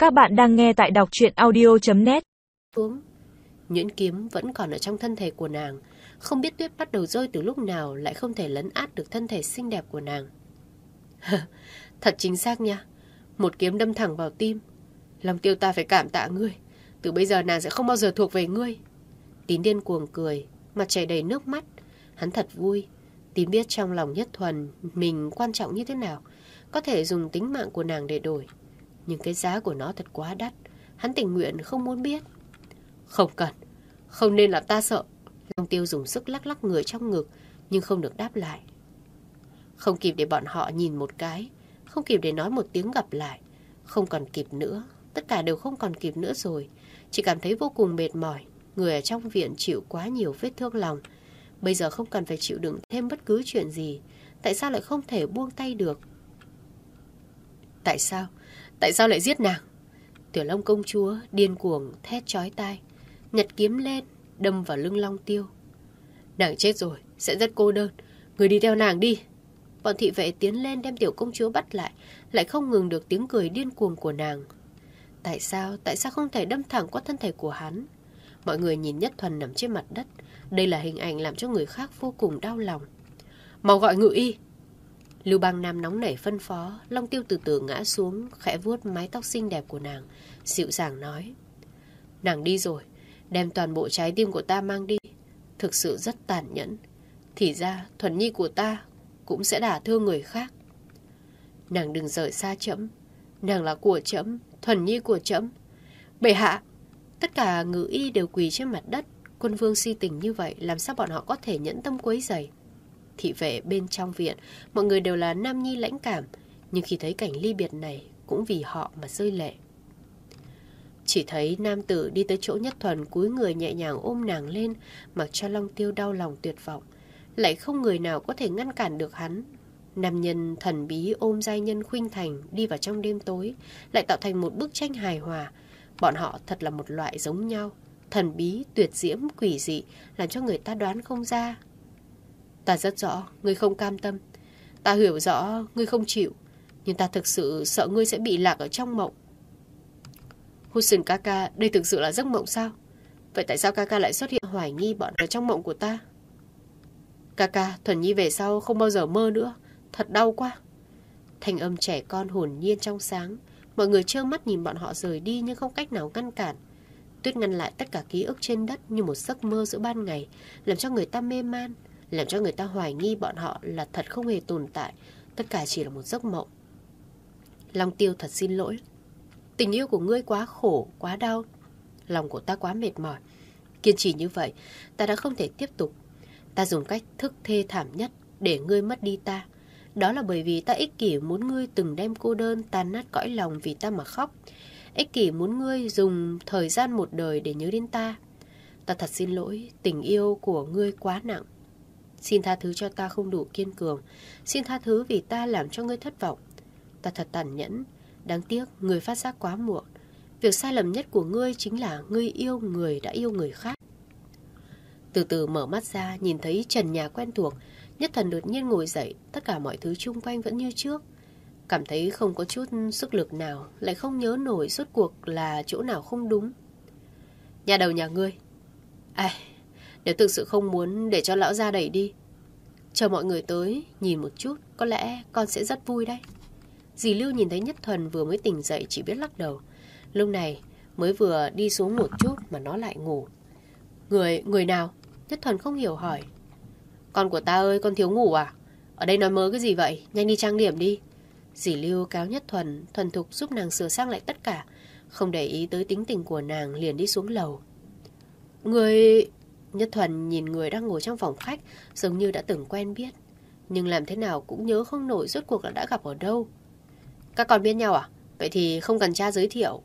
Các bạn đang nghe tại đọc truyện audio.net. Nhuyễn kiếm vẫn còn ở trong thân thể của nàng. Không biết tuyết bắt đầu rơi từ lúc nào, lại không thể lấn át được thân thể xinh đẹp của nàng. Thật chính xác nha. Một kiếm đâm thẳng vào tim. Long Tiêu, ta phải cảm tạ ngươi. Từ bây giờ nàng sẽ không bao giờ thuộc về ngươi. Tín điên cuồng cười, mặt chảy đầy nước mắt. Hắn thật vui. Tín biết trong lòng Nhất Thuần mình quan trọng như thế nào, có thể dùng tính mạng của nàng để đổi. Nhưng cái giá của nó thật quá đắt. Hắn tình nguyện không muốn biết. Không cần, không nên là ta sợ. Long Tiêu dùng sức lắc lắc người trong ngực, nhưng không được đáp lại. Không kịp để bọn họ nhìn một cái, không kịp để nói một tiếng gặp lại. Không còn kịp nữa, tất cả đều không còn kịp nữa rồi. Chỉ cảm thấy vô cùng mệt mỏi. Người ở trong viện chịu quá nhiều vết thương lòng. Bây giờ không cần phải chịu đựng thêm bất cứ chuyện gì. Tại sao lại không thể buông tay được? Tại sao? Tại sao lại giết nàng? Tiểu Long công chúa điên cuồng thét chói tai, nhặt kiếm lên đâm vào lưng Long Tiêu. Nàng chết rồi, sẽ rất cô đơn. Người đi theo nàng đi. Bọn thị vệ tiến lên đem tiểu công chúa bắt lại, lại không ngừng được tiếng cười điên cuồng của nàng. Tại sao không thể đâm thẳng qua thân thể của hắn? Mọi người nhìn Nhất Thuần nằm trên mặt đất. Đây là hình ảnh làm cho người khác vô cùng đau lòng. Mau gọi ngự y. Lưu Bang Nam nóng nảy phân phó. Long Tiêu từ từ ngã xuống, khẽ vuốt mái tóc xinh đẹp của nàng, dịu dàng nói: Nàng đi rồi, đem toàn bộ trái tim của ta mang đi. Thực sự rất tàn nhẫn. Thì ra Thuần Nhi của ta cũng sẽ đả thương người khác. Nàng đừng rời xa trẫm. Nàng là của trẫm, Thuần Nhi của trẫm. Bệ hạ. Tất cả ngự y đều quỳ trên mặt đất. Quân vương si tình như vậy, làm sao bọn họ có thể nhẫn tâm quấy rầy? Thị vệ bên trong viện, mọi người đều là nam nhi lãnh cảm, nhưng khi thấy cảnh ly biệt này cũng vì họ mà rơi lệ. Chỉ thấy nam tử đi tới chỗ Nhất Thuần, cúi người nhẹ nhàng ôm nàng lên, mặc cho Long Tiêu đau lòng tuyệt vọng. Lại không người nào có thể ngăn cản được hắn. Nam nhân thần bí ôm giai nhân khuynh thành đi vào trong đêm tối, lại tạo thành một bức tranh hài hòa. Bọn họ thật là một loại giống nhau, thần bí, tuyệt diễm, quỷ dị, làm cho người ta đoán không ra. Ta rất rõ, ngươi không cam tâm. Ta hiểu rõ, ngươi không chịu. Nhưng ta thực sự sợ ngươi sẽ bị lạc ở trong mộng. Hudson ca ca, đây thực sự là giấc mộng sao? Vậy tại sao ca ca lại xuất hiện hoài nghi bọn ở trong mộng của ta? Ca ca, Thuần Nhi về sau không bao giờ mơ nữa. Thật đau quá. Thanh âm trẻ con hồn nhiên trong sáng. Mọi người trơ mắt nhìn bọn họ rời đi, nhưng không cách nào ngăn cản. Tuyết ngăn lại tất cả ký ức trên đất như một giấc mơ giữa ban ngày, làm cho người ta mê man, làm cho người ta hoài nghi bọn họ là thật không hề tồn tại. Tất cả chỉ là một giấc mộng. Long Tiêu, thật xin lỗi. Tình yêu của ngươi quá khổ, quá đau. Lòng của ta quá mệt mỏi. Kiên trì như vậy, ta đã không thể tiếp tục. Ta dùng cách thức thê thảm nhất để ngươi mất đi ta. Đó là bởi vì ta ích kỷ muốn ngươi từng đem cô đơn tan nát cõi lòng vì ta mà khóc. Ích kỷ muốn ngươi dùng thời gian một đời để nhớ đến ta. Ta thật xin lỗi, tình yêu của ngươi quá nặng. Xin tha thứ cho ta không đủ kiên cường. Xin tha thứ vì ta làm cho ngươi thất vọng. Ta thật tàn nhẫn. Đáng tiếc, ngươi phát giác quá muộn. Việc sai lầm nhất của ngươi chính là ngươi yêu người đã yêu người khác. Từ từ mở mắt ra, nhìn thấy trần nhà quen thuộc. Nhất Thần đột nhiên ngồi dậy. Tất cả mọi thứ chung quanh vẫn như trước. Cảm thấy không có chút sức lực nào. Lại không nhớ nổi rốt cuộc là chỗ nào không đúng. Nhà đầu nhà ngươi. Nếu thực sự không muốn để cho lão ra đẩy đi, chờ mọi người tới nhìn một chút, có lẽ con sẽ rất vui đấy. Dì Lưu nhìn thấy Nhất Thuần vừa mới tỉnh dậy chỉ biết lắc đầu. Lúc này mới vừa đi xuống một chút mà nó lại ngủ. Người nào? Nhất Thuần không hiểu hỏi. Con của ta ơi, con thiếu ngủ à? Ở đây nói mớ cái gì vậy? Nhanh đi trang điểm đi. Dì Lưu kéo Nhất Thuần thuần thục giúp nàng sửa sang lại tất cả, không để ý tới tính tình của nàng, liền đi xuống lầu. Người... Nhất Thuần nhìn người đang ngồi trong phòng khách, giống như đã từng quen biết, nhưng làm thế nào cũng nhớ không nổi rốt cuộc là đã gặp ở đâu. Các con biết nhau à? Vậy thì không cần cha giới thiệu.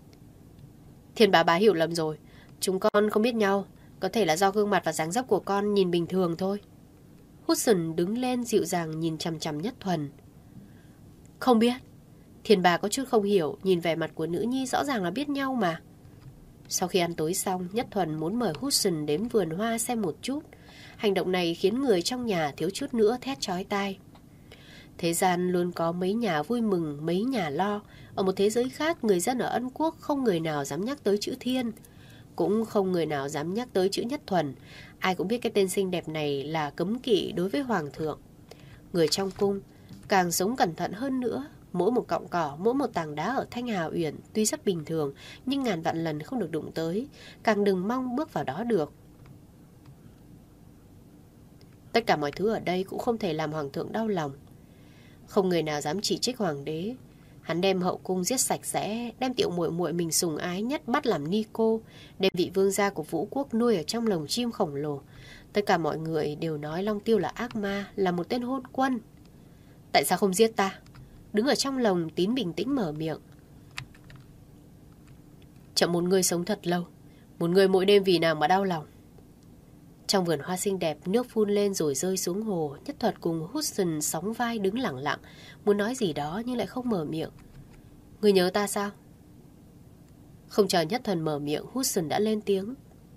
Thiên bá hiểu lầm rồi. Chúng con không biết nhau. Có thể là do gương mặt và dáng dấp của con nhìn bình thường thôi. Hudson đứng lên dịu dàng nhìn chằm chằm Nhất Thuần. Không biết. Thiên bá có chút không hiểu, nhìn vẻ mặt của nữ nhi rõ ràng là biết nhau mà. Sau khi ăn tối xong, Nhất Thuần muốn mời Hudson đến vườn hoa xem một chút. Hành động này khiến người trong nhà thiếu chút nữa thét chói tai. Thế gian luôn có mấy nhà vui mừng, mấy nhà lo. Ở một thế giới khác, người dân ở Ân Quốc không người nào dám nhắc tới chữ Thiên, cũng không người nào dám nhắc tới chữ Nhất Thuần. Ai cũng biết cái tên xinh đẹp này là cấm kỵ đối với Hoàng thượng. Người trong cung càng sống cẩn thận hơn nữa. Mỗi một cọng cỏ, mỗi một tảng đá ở Thanh Hà Uyển tuy rất bình thường, nhưng ngàn vạn lần không được đụng tới, càng đừng mong bước vào đó được. Tất cả mọi thứ ở đây cũng không thể làm Hoàng thượng đau lòng. Không người nào dám chỉ trích Hoàng đế. Hắn đem hậu cung giết sạch sẽ, đem tiểu muội muội mình sùng ái nhất bắt làm ni cô, đem vị vương gia của Vũ Quốc nuôi ở trong lồng chim khổng lồ. Tất cả mọi người đều nói Long Tiêu là ác ma, là một tên hôn quân. Tại sao không giết ta? Đứng ở trong lồng, Tín bình tĩnh mở miệng. Chậm một người sống thật lâu, một người mỗi đêm vì nàng mà đau lòng. Trong vườn hoa xinh đẹp, nước phun lên rồi rơi xuống hồ. Nhất Thuật cùng Hudson sóng vai đứng lặng lặng, muốn nói gì đó nhưng lại không mở miệng. Người nhớ ta sao? Không chờ Nhất Thuật mở miệng, Hudson đã lên tiếng.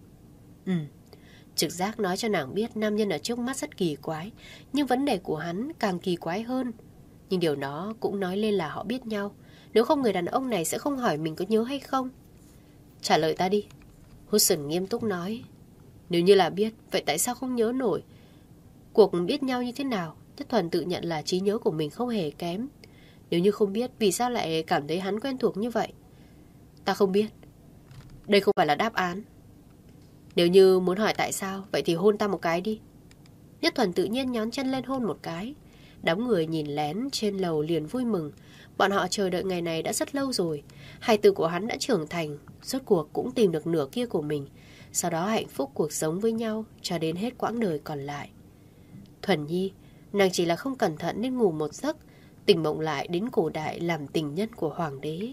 Trực giác nói cho nàng biết nam nhân ở trước mắt rất kỳ quái, nhưng vấn đề của hắn càng kỳ quái hơn. Nhưng điều đó cũng nói lên là họ biết nhau. Nếu không người đàn ông này sẽ không hỏi mình có nhớ hay không. Trả lời ta đi, Hudson nghiêm túc nói. Nếu như là biết, vậy tại sao không nhớ nổi? Cuộc biết nhau như thế nào? Nhất Thuần tự nhận là trí nhớ của mình không hề kém. Nếu như không biết, vì sao lại cảm thấy hắn quen thuộc như vậy? Ta không biết. Đây không phải là đáp án. Nếu như muốn hỏi tại sao, vậy thì hôn ta một cái đi. Nhất Thuần tự nhiên nhón chân lên hôn một cái. Đám người nhìn lén trên lầu liền vui mừng. Bọn họ chờ đợi ngày này đã rất lâu rồi. Hài tử của hắn đã trưởng thành, rốt cuộc cũng tìm được nửa kia của mình. Sau đó hạnh phúc cuộc sống với nhau cho đến hết quãng đời còn lại. Thuần Nhi, nàng chỉ là không cẩn thận nên ngủ một giấc, tỉnh mộng lại đến cổ đại làm tình nhân của hoàng đế.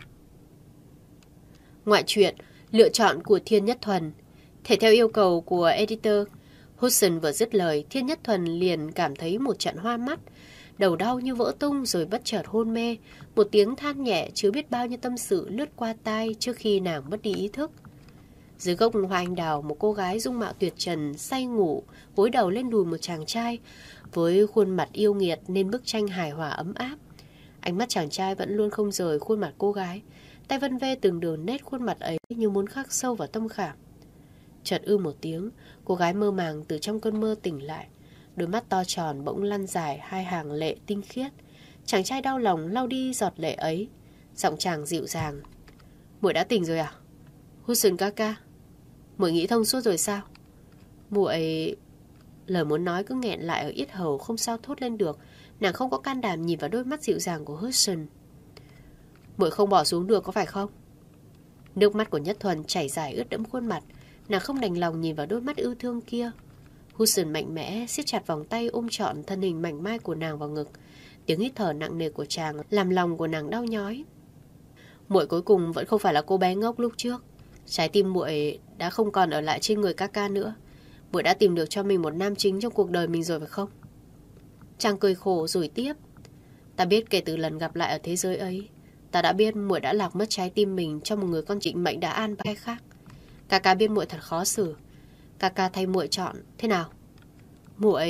Ngoại truyện, lựa chọn của Thiên Nhất Thuần. Thể theo yêu cầu của editor, Hudson vừa dứt lời, Thiên Nhất Thuần liền cảm thấy một trận hoa mắt, đầu đau như vỡ tung rồi bất chợt hôn mê. Một tiếng than nhẹ chứa biết bao nhiêu tâm sự lướt qua tai trước khi nàng mất đi ý thức. Dưới gốc hoa anh đào, một cô gái dung mạo tuyệt trần say ngủ, gối đầu lên đùi một chàng trai với khuôn mặt yêu nghiệt nên bức tranh hài hòa ấm áp. Ánh mắt chàng trai vẫn luôn không rời khuôn mặt cô gái, tay vân vê từng đường nét khuôn mặt ấy như muốn khắc sâu vào tâm khảm. Chợt một tiếng, cô gái mơ màng từ trong cơn mơ tỉnh lại, đôi mắt to tròn bỗng lăn dài hai hàng lệ tinh khiết. Chàng trai đau lòng lau đi giọt lệ ấy, giọng chàng dịu dàng. Muội đã tỉnh rồi à? Hudson ca ca, muội nghĩ thông suốt rồi sao? Muội... Lời muốn nói cứ nghẹn lại ở yết hầu, không sao thốt lên được. Nàng không có can đảm nhìn vào đôi mắt dịu dàng của Hudson. Muội không bỏ xuống được có phải không? Nước mắt của Nhất Thuần chảy dài ướt đẫm khuôn mặt. Nàng không đành lòng nhìn vào đôi mắt yêu thương kia. Hudson mạnh mẽ siết chặt vòng tay ôm trọn thân hình mảnh mai của nàng vào ngực. Tiếng hít thở nặng nề của chàng làm lòng của nàng đau nhói. Muội cuối cùng vẫn không phải là cô bé ngốc lúc trước. Trái tim muội đã không còn ở lại trên người ca ca nữa. Muội đã tìm được cho mình một nam chính trong cuộc đời mình rồi phải không? Chàng cười khổ rồi tiếp. Ta biết kể từ lần gặp lại ở thế giới ấy, ta đã biết muội đã lạc mất trái tim mình cho một người con trịnh mệnh đã an bài khác. Ca ca biết muội thật khó xử. Ca ca thay muội chọn thế nào? Muội...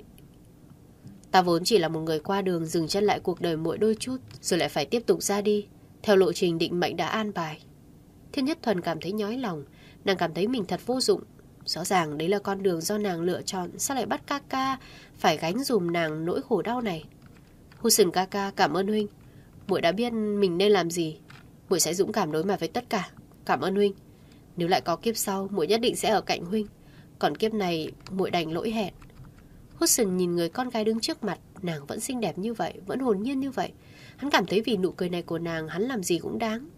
Ta vốn chỉ là một người qua đường dừng chân lại cuộc đời muội đôi chút, rồi lại phải tiếp tục ra đi theo lộ trình định mệnh đã an bài. Thiên Nhất Thuần cảm thấy nhói lòng. Nàng cảm thấy mình thật vô dụng. Rõ ràng đấy là con đường do nàng lựa chọn, sao lại bắt ca ca phải gánh dùm nàng nỗi khổ đau này? Hudson ca ca, cảm ơn huynh. Muội đã biết mình nên làm gì. Muội sẽ dũng cảm đối mặt với tất cả. Cảm ơn huynh. Nếu lại có kiếp sau, muội nhất định sẽ ở cạnh huynh. Còn kiếp này, muội đành lỗi hẹn. Hudson nhìn người con gái đứng trước mặt. Nàng vẫn xinh đẹp như vậy, vẫn hồn nhiên như vậy. Hắn cảm thấy vì nụ cười này của nàng, hắn làm gì cũng đáng.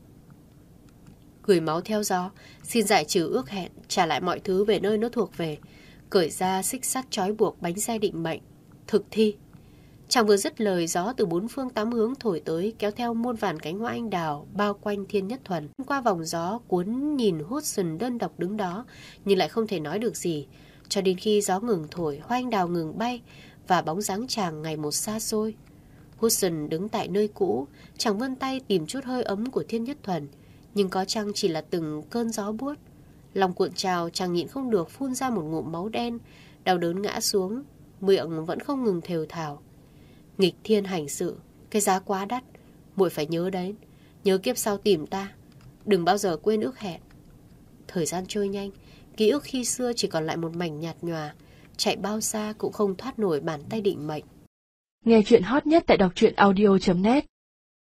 Gửi máu theo gió, xin giải trừ ước hẹn, trả lại mọi thứ về nơi nó thuộc về, cởi ra xích sắt trói buộc bánh xe định mệnh, thực thi. Chàng vừa dứt lời, gió từ bốn phương tám hướng thổi tới, kéo theo muôn vàn cánh hoa anh đào bao quanh Thiên Nhất Thuần. Qua vòng gió cuốn nhìn Hudson đơn độc đứng đó, nhưng lại không thể nói được gì, cho đến khi gió ngừng thổi, hoa anh đào ngừng bay và bóng dáng chàng ngày một xa xôi. Hudson đứng tại nơi cũ, chàng vươn tay tìm chút hơi ấm của Thiên Nhất Thuần. Nhưng có chăng chỉ là từng cơn gió buốt. Lòng cuộn trào, chàng nhịn không được phun ra một ngụm máu đen, đau đớn ngã xuống, miệng vẫn không ngừng thều thào. Nghịch thiên hành sự, cái giá quá đắt. Muội phải nhớ đấy. Nhớ kiếp sau tìm ta. Đừng bao giờ quên ước hẹn. Thời gian trôi nhanh, ký ức khi xưa chỉ còn lại một mảnh nhạt nhòa. Chạy bao xa cũng không thoát nổi bàn tay định mệnh. Nghe chuyện hot nhất tại đọc truyện audio.net